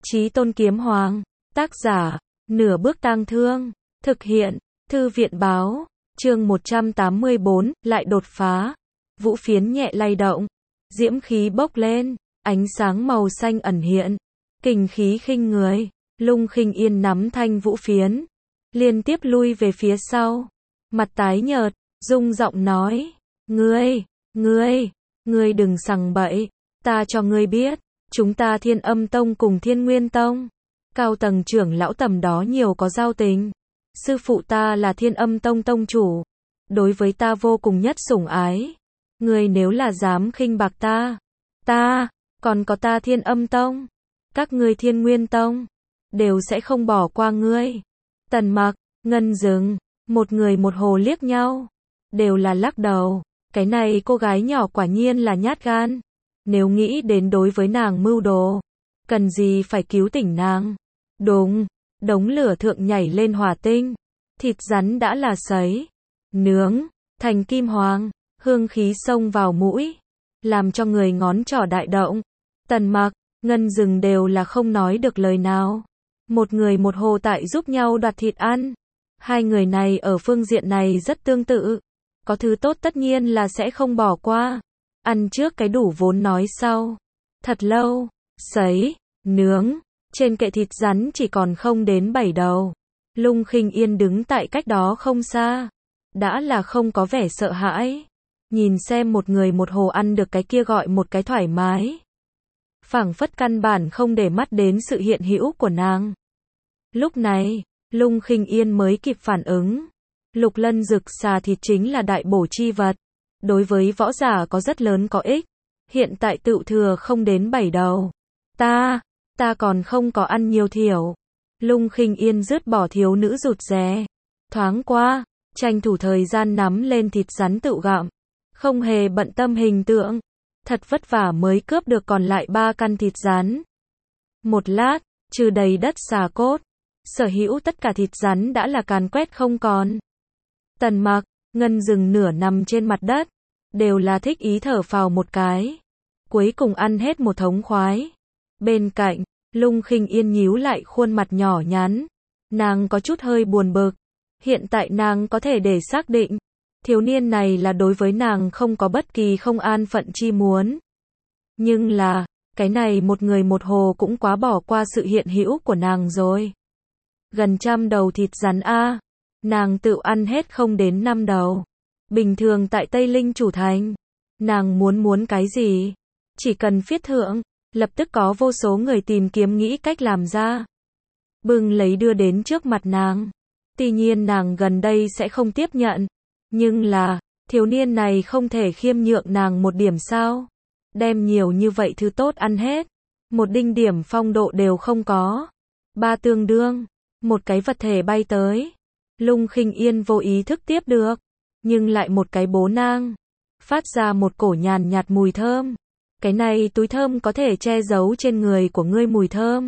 Chí Tôn Kiếm Hoàng, tác giả, Nửa Bước Tang Thương, thực hiện, Thư viện Báo, chương 184, lại đột phá. Vũ phiến nhẹ lay động, diễm khí bốc lên, ánh sáng màu xanh ẩn hiện, kình khí khinh người. Lung Khinh Yên nắm thanh vũ phiến, liên tiếp lui về phía sau, mặt tái nhợt, rung giọng nói, ngươi đừng sằng bậy, ta cho ngươi biết, chúng ta Thiên Âm Tông cùng Thiên Nguyên Tông, cao tầng trưởng lão tầm đó nhiều có giao tình, sư phụ ta là Thiên Âm Tông tông chủ, đối với ta vô cùng nhất sủng ái, ngươi nếu là dám khinh bạc ta, còn có ta Thiên Âm Tông, các ngươi Thiên Nguyên Tông, đều sẽ không bỏ qua ngươi. Tần Mặc, Ngân Dừng, một người một hồ liếc nhau, đều là lắc đầu, cái này cô gái nhỏ quả nhiên là nhát gan, nếu nghĩ đến đối với nàng mưu đồ, cần gì phải cứu tỉnh nàng. Đúng, đống lửa thượng nhảy lên hỏa tinh, thịt rắn đã là sấy, nướng, thành kim hoàng, hương khí xông vào mũi, làm cho người ngón trỏ đại động. Tần Mặc, Ngân Dừng đều là không nói được lời nào. Một người một hồ tại giúp nhau đoạt thịt ăn. Hai người này ở phương diện này rất tương tự. Có thứ tốt tất nhiên là sẽ không bỏ qua. Ăn trước cái đủ vốn nói sau. Thật lâu, sấy, nướng, trên kệ thịt rắn chỉ còn không đến 7 đầu. Lung Khinh Yên đứng tại cách đó không xa. Đã là không có vẻ sợ hãi. Nhìn xem một người một hồ ăn được cái kia gọi một cái thoải mái. Phảng phất căn bản không để mắt đến sự hiện hữu của nàng. Lúc này, Lung Khinh Yên mới kịp phản ứng. Lục lân dực xà thịt chính là đại bổ chi vật. Đối với võ giả có rất lớn có ích. Hiện tại tựu thừa không đến 7 đầu. Ta còn không có ăn nhiều thiểu. Lung Khinh Yên dứt bỏ thiếu nữ rụt rè. Thoáng qua, tranh thủ thời gian nắm lên thịt rắn tự gặm. Không hề bận tâm hình tượng. Thật vất vả mới cướp được còn lại 3 căn thịt rắn. Một lát, trừ đầy đất xà cốt, sở hữu tất cả thịt rắn đã là càn quét không còn. Tần Mặc, Ngân Dừng nửa nằm trên mặt đất, đều là thích ý thở phào một cái. Cuối cùng ăn hết một thống khoái. Bên cạnh, Lung Khinh Yên nhíu lại khuôn mặt nhỏ nhắn. Nàng có chút hơi buồn bực. Hiện tại nàng có thể để xác định. Thiếu niên này là đối với nàng không có bất kỳ không an phận chi muốn. Nhưng là, cái này một người một hồ cũng quá bỏ qua sự hiện hữu của nàng rồi. Gần 100 đầu thịt rắn a, nàng tự ăn hết không đến 5 đầu. Bình thường tại Tây Linh Chủ Thành, nàng muốn cái gì? Chỉ cần phiết thượng, lập tức có vô số người tìm kiếm nghĩ cách làm ra. Bưng lấy đưa đến trước mặt nàng. Tuy nhiên nàng gần đây sẽ không tiếp nhận. Nhưng là, thiếu niên này không thể khiêm nhượng nàng một điểm sao? Đem nhiều như vậy thứ tốt ăn hết. Một đinh điểm phong độ đều không có. Ba tương đương. Một cái vật thể bay tới. Lung Khinh Yên vô ý thức tiếp được. Nhưng lại một cái bố nang. Phát ra một cổ nhàn nhạt mùi thơm. Cái này túi thơm có thể che giấu trên người của ngươi mùi thơm.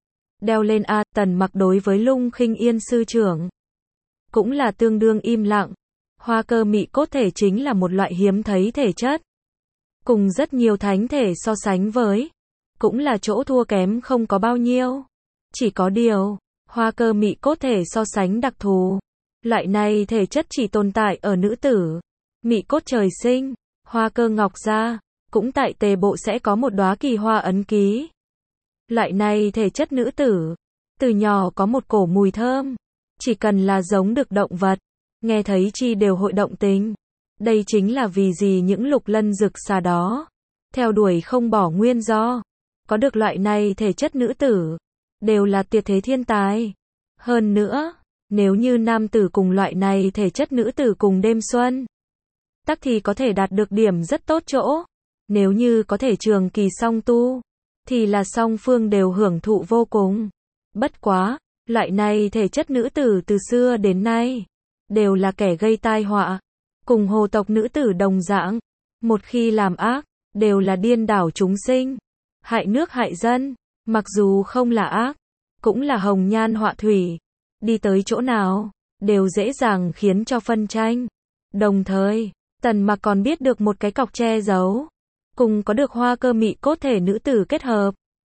Đeo lên a. Tần Mặc đối với Lung Khinh Yên sư trưởng. Cũng là tương đương im lặng. Hoa cơ mị cốt thể chính là một loại hiếm thấy thể chất. Cùng rất nhiều thánh thể so sánh với. Cũng là chỗ thua kém không có bao nhiêu. Chỉ có điều, hoa cơ mị cốt thể so sánh đặc thù. Loại này thể chất chỉ tồn tại ở nữ tử. Mị cốt trời sinh, hoa cơ ngọc ra, cũng tại tề bộ sẽ có một đóa kỳ hoa ấn ký. Loại này thể chất nữ tử, từ nhỏ có một cổ mùi thơm. Chỉ cần là giống được động vật, nghe thấy chi đều hội động tình. Đây chính là vì gì những lục lân dực xà đó theo đuổi không bỏ nguyên do. Có được loại này thể chất nữ tử, đều là tuyệt thế thiên tài. Hơn nữa, nếu như nam tử cùng loại này thể chất nữ tử cùng đêm xuân, tắc thì có thể đạt được điểm rất tốt chỗ. Nếu như có thể trường kỳ song tu, thì là song phương đều hưởng thụ vô cùng. Bất quá, loại này thể chất nữ tử từ xưa đến nay đều là kẻ gây tai họa. Cùng hồ tộc nữ tử đồng dạng, một khi làm ác, đều là điên đảo chúng sinh, hại nước hại dân, mặc dù không là ác, cũng là hồng nhan họa thủy, đi tới chỗ nào, đều dễ dàng khiến cho phân tranh. Đồng thời, Tần Mặc còn biết được một cái cọc che giấu, cùng có được hoa cơ mị cốt thể nữ tử kết hợp.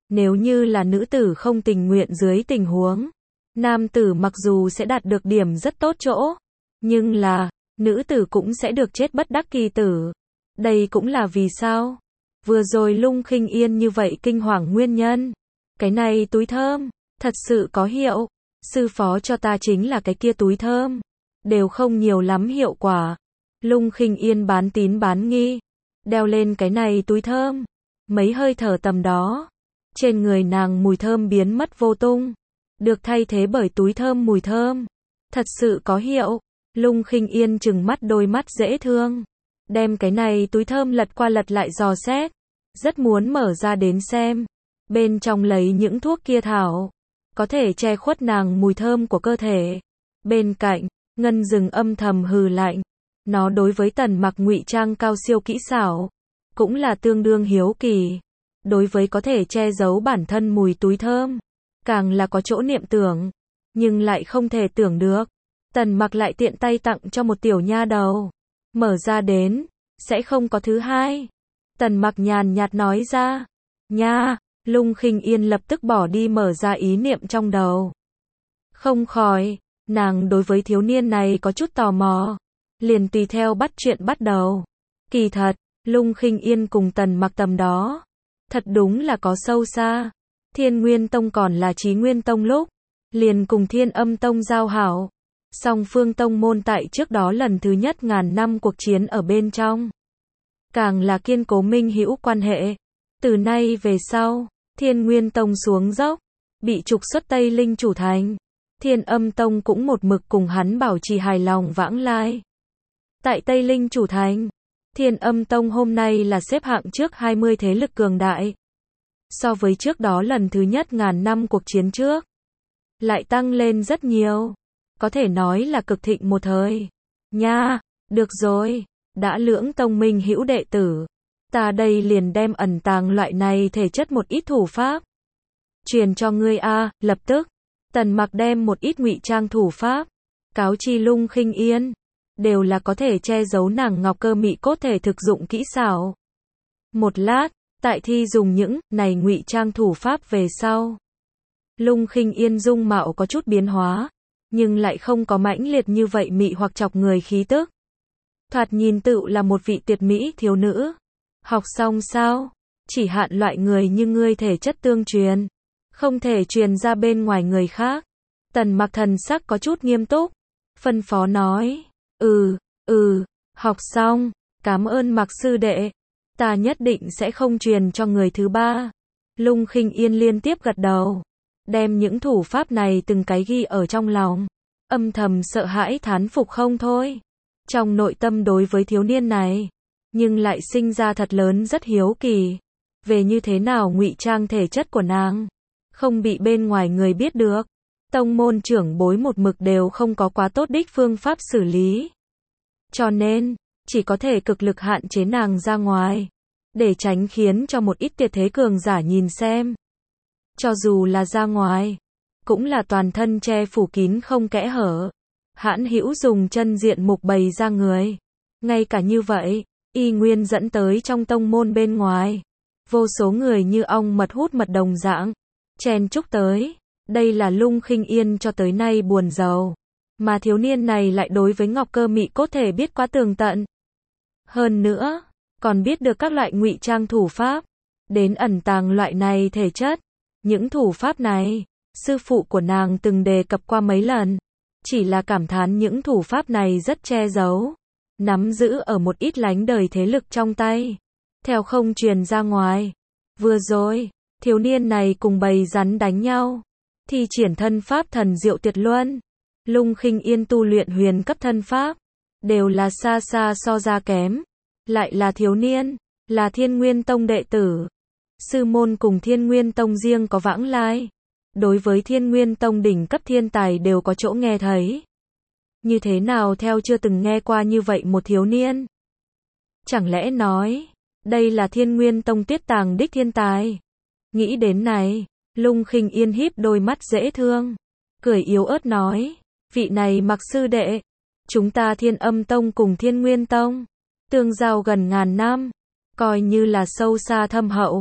Nếu như là nữ tử không tình nguyện dưới tình huống, nam tử mặc dù sẽ đạt được điểm rất tốt chỗ, nhưng là, nữ tử cũng sẽ được chết bất đắc kỳ tử. Đây cũng là vì sao? Vừa rồi Lung Khinh Yên như vậy kinh hoàng nguyên nhân. Cái này túi thơm, thật sự có hiệu. Sư phó cho ta chính là cái kia túi thơm. Đều không nhiều lắm hiệu quả. Lung Khinh Yên bán tín bán nghi. Đeo lên cái này túi thơm. Mấy hơi thở tầm đó. Trên người nàng mùi thơm biến mất vô tung. Được thay thế bởi túi thơm mùi thơm. Thật sự có hiệu. Lung Khinh Yên trừng mắt đôi mắt dễ thương. Đem cái này túi thơm lật qua lật lại dò xét. Rất muốn mở ra đến xem. Bên trong lấy những thuốc kia thảo. Có thể che khuất nàng mùi thơm của cơ thể. Bên cạnh, Ngân Dừng âm thầm hừ lạnh. Nó đối với Tần Mặc ngụy trang cao siêu kỹ xảo. Cũng là tương đương hiếu kỳ. Đối với có thể che giấu bản thân mùi túi thơm. Càng là có chỗ niệm tưởng. Nhưng lại không thể tưởng được. Tần Mặc lại tiện tay tặng cho một tiểu nha đầu. Mở ra đến, sẽ không có thứ hai. Tần Mặc nhàn nhạt nói ra. Nha, Lung Khinh Yên lập tức bỏ đi mở ra ý niệm trong đầu. Không khỏi, nàng đối với thiếu niên này có chút tò mò. Liền tùy theo bắt chuyện bắt đầu. Kỳ thật, Lung Khinh Yên cùng Tần Mặc tầm đó. Thật đúng là có sâu xa. Thiên Nguyên Tông còn là Chí Nguyên Tông lúc. Liền cùng Thiên Âm Tông giao hảo. Song phương tông môn tại trước đó lần thứ nhất ngàn năm cuộc chiến ở bên trong. Càng là kiên cố minh hữu quan hệ. Từ nay về sau, Thiên Nguyên Tông xuống dốc, bị trục xuất Tây Linh chủ thành. Thiên Âm Tông cũng một mực cùng hắn bảo trì hài lòng vãng lai. Tại Tây Linh chủ thành, Thiên Âm Tông hôm nay là xếp hạng trước 20 thế lực cường đại. So với trước đó lần thứ nhất ngàn năm cuộc chiến trước, lại tăng lên rất nhiều. Có thể nói là cực thịnh một thời. Nha, được rồi, đã lưỡng tông minh hữu đệ tử. Ta đây liền đem ẩn tàng loại này thể chất một ít thủ pháp. Truyền cho ngươi a, lập tức. Tần Mặc đem một ít ngụy trang thủ pháp. Cáo chi Lung Khinh Yên. Đều là có thể che giấu nàng ngọc cơ mị cốt thể thực dụng kỹ xảo. Một lát, tại thi dùng những này ngụy trang thủ pháp về sau. Lung Khinh Yên dung mạo có chút biến hóa. Nhưng lại không có mãnh liệt như vậy mị hoặc chọc người khí tức. Thoạt nhìn tựu là một vị tuyệt mỹ thiếu nữ. Học xong sao? Chỉ hạn loại người như ngươi thể chất tương truyền. Không thể truyền ra bên ngoài người khác. Tần Mặc thần sắc có chút nghiêm túc. Phân phó nói. Học xong. Cảm ơn Mặc sư đệ. Ta nhất định sẽ không truyền cho người thứ ba. Lung Khinh Yên liên tiếp gật đầu. Đem những thủ pháp này từng cái ghi ở trong lòng. Âm thầm sợ hãi thán phục không thôi. Trong nội tâm đối với thiếu niên này. Nhưng lại sinh ra thật lớn rất hiếu kỳ. Về như thế nào ngụy trang thể chất của nàng. Không bị bên ngoài người biết được. Tông môn trưởng bối một mực đều không có quá tốt đích phương pháp xử lý. Cho nên, chỉ có thể cực lực hạn chế nàng ra ngoài. Để tránh khiến cho một ít tuyệt thế cường giả nhìn xem. Cho dù là ra ngoài, cũng là toàn thân che phủ kín không kẽ hở. Hãn hữu dùng chân diện mục bày ra người. Ngay cả như vậy, y nguyên dẫn tới trong tông môn bên ngoài. Vô số người như ong mật hút mật đồng dạng. Chen chúc tới. Đây là Lung Khinh Yên cho tới nay buồn rầu. Mà thiếu niên này lại đối với ngọc cơ mị cốt thể biết quá tường tận. Hơn nữa, còn biết được các loại ngụy trang thủ pháp. Đến ẩn tàng loại này thể chất. Những thủ pháp này, sư phụ của nàng từng đề cập qua mấy lần. Chỉ là cảm thán những thủ pháp này rất che giấu. Nắm giữ ở một ít lánh đời thế lực trong tay. Theo không truyền ra ngoài. Vừa rồi, thiếu niên này cùng bầy rắn đánh nhau. Thi triển thân pháp thần diệu tuyệt luân. Lung Khinh Yên tu luyện huyền cấp thân pháp. Đều là xa xa so ra kém. Lại là thiếu niên, là Thiên Nguyên Tông đệ tử. Sư môn cùng Thiên Nguyên Tông riêng có vãng lai. Đối với Thiên Nguyên Tông đỉnh cấp thiên tài đều có chỗ nghe thấy. Như thế nào theo chưa từng nghe qua như vậy một thiếu niên? Chẳng lẽ nói, đây là Thiên Nguyên Tông tiết tàng đích thiên tài? Nghĩ đến này, Lung Khinh Yên híp đôi mắt dễ thương. Cười yếu ớt nói, vị này Mặc sư đệ. Chúng ta Thiên Âm Tông cùng Thiên Nguyên Tông. Tương giao gần ngàn năm. Coi như là sâu xa thâm hậu.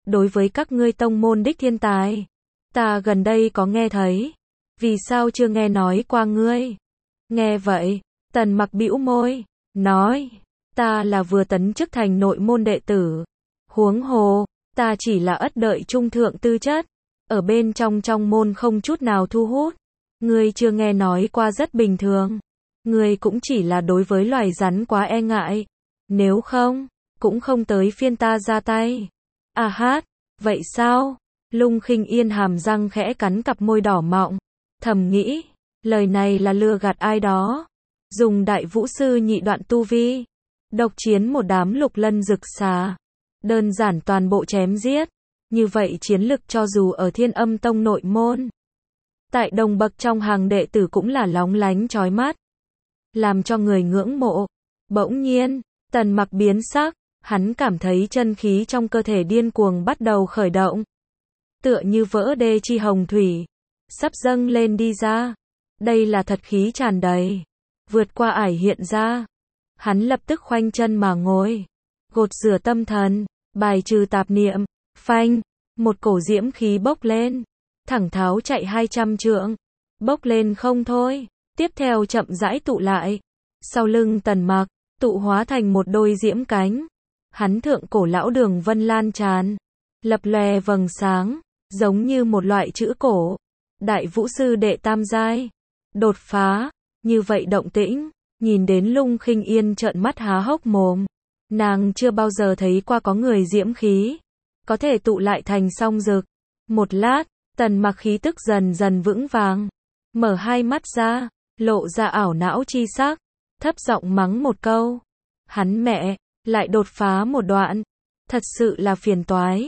đối với các ngươi tông môn đích thiên tài, ta gần đây có nghe thấy, vì sao chưa nghe nói qua ngươi? Nghe vậy, Tần Mặc bĩu môi, nói, ta là vừa tấn chức thành nội môn đệ tử, huống hồ, ta chỉ là ất đợi trung thượng tư chất, ở bên trong môn không chút nào thu hút, ngươi chưa nghe nói qua rất bình thường, ngươi cũng chỉ là đối với loài rắn quá e ngại, nếu không, cũng không tới phiên ta ra tay. À hát, vậy sao? Lung Khinh Yên hàm răng khẽ cắn cặp môi đỏ mọng, thầm nghĩ, lời này là lừa gạt ai đó, dùng đại vũ sư nhị đoạn tu vi, độc chiến một đám lục lân rực xà, đơn giản toàn bộ chém giết, như vậy chiến lực cho dù ở Thiên Âm Tông nội môn, tại đồng bậc trong hàng đệ tử cũng là lóng lánh chói mắt, làm cho người ngưỡng mộ. Bỗng nhiên, Tần Mặc biến sắc, hắn cảm thấy chân khí trong cơ thể điên cuồng bắt đầu khởi động, tựa như vỡ đê chi hồng thủy, sắp dâng lên đi ra. Đây là thật khí tràn đầy, vượt qua ải hiện ra. Hắn lập tức khoanh chân mà ngồi, gột rửa tâm thần, bài trừ tạp niệm, phanh, một cổ diễm khí bốc lên, thẳng tháo chạy 200 trượng, bốc lên không thôi, tiếp theo chậm rãi tụ lại, sau lưng Tần Mặc, tụ hóa thành một đôi diễm cánh, hắn thượng cổ lão đường vân lan tràn, lập lòe vầng sáng, giống như một loại chữ cổ, đại vũ sư đệ tam giai, đột phá, như vậy động tĩnh, nhìn đến Lung Khinh Yên trợn mắt há hốc mồm, nàng chưa bao giờ thấy qua có người diễm khí, có thể tụ lại thành song dực. Một lát, Tần Mặc khí tức dần dần vững vàng, mở hai mắt ra, lộ ra ảo não chi sắc, thấp giọng mắng một câu, hắn mẹ, lại đột phá một đoạn, thật sự là phiền toái.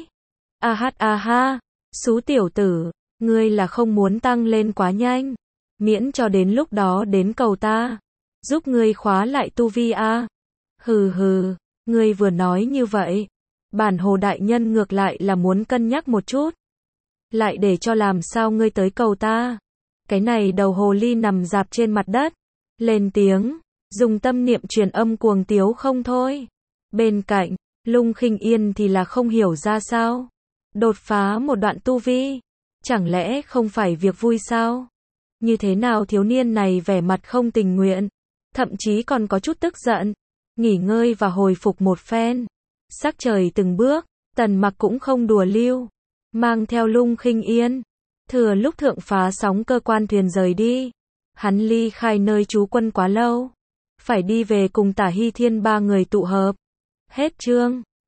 A ha, xú tiểu tử, ngươi là không muốn tăng lên quá nhanh, miễn cho đến lúc đó đến cầu ta, giúp ngươi khóa lại tu vi a. Hừ hừ, ngươi vừa nói như vậy, bản Hồ đại nhân ngược lại là muốn cân nhắc một chút, lại để cho làm sao ngươi tới cầu ta. Cái này đầu hồ ly nằm rạp trên mặt đất, lên tiếng, dùng tâm niệm truyền âm cuồng tiếu không thôi. Bên cạnh, Lung Khinh Yên thì là không hiểu ra sao, đột phá một đoạn tu vi, chẳng lẽ không phải việc vui sao? Như thế nào thiếu niên này vẻ mặt không tình nguyện, thậm chí còn có chút tức giận, nghỉ ngơi và hồi phục một phen. Sắc trời từng bước, Tần Mặc cũng không đùa lưu, mang theo Lung Khinh Yên, thừa lúc thượng phá sóng cơ quan thuyền rời đi. Hắn ly khai nơi trú quân quá lâu, phải đi về cùng Tả Hy Thiên ba người tụ hợp. Hết chương.